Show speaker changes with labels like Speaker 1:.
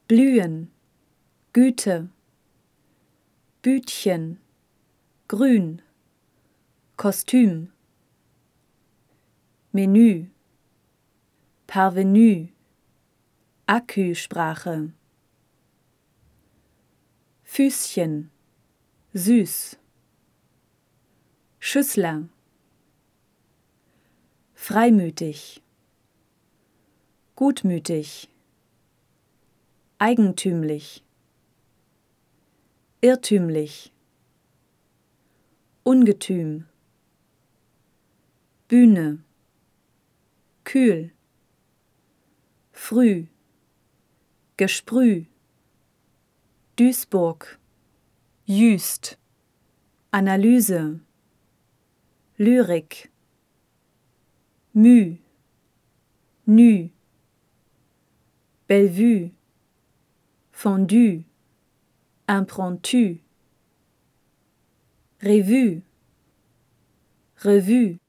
Speaker 1: blühen, Güte, Bütchen, grün, Kostüm, Menü, Parvenu, Akü-Sprache, Füßchen, süß, Schüssler, freimütig, gutmütig, eigentümlich, irrtümlich, Ungetüm, Bühne, kühl, früh, Gesprüh, Duisburg, Jüst, Analyse, Lyrik, Müh, Nü, Bellevue, Fondue, Impromptu, Revue, Revue,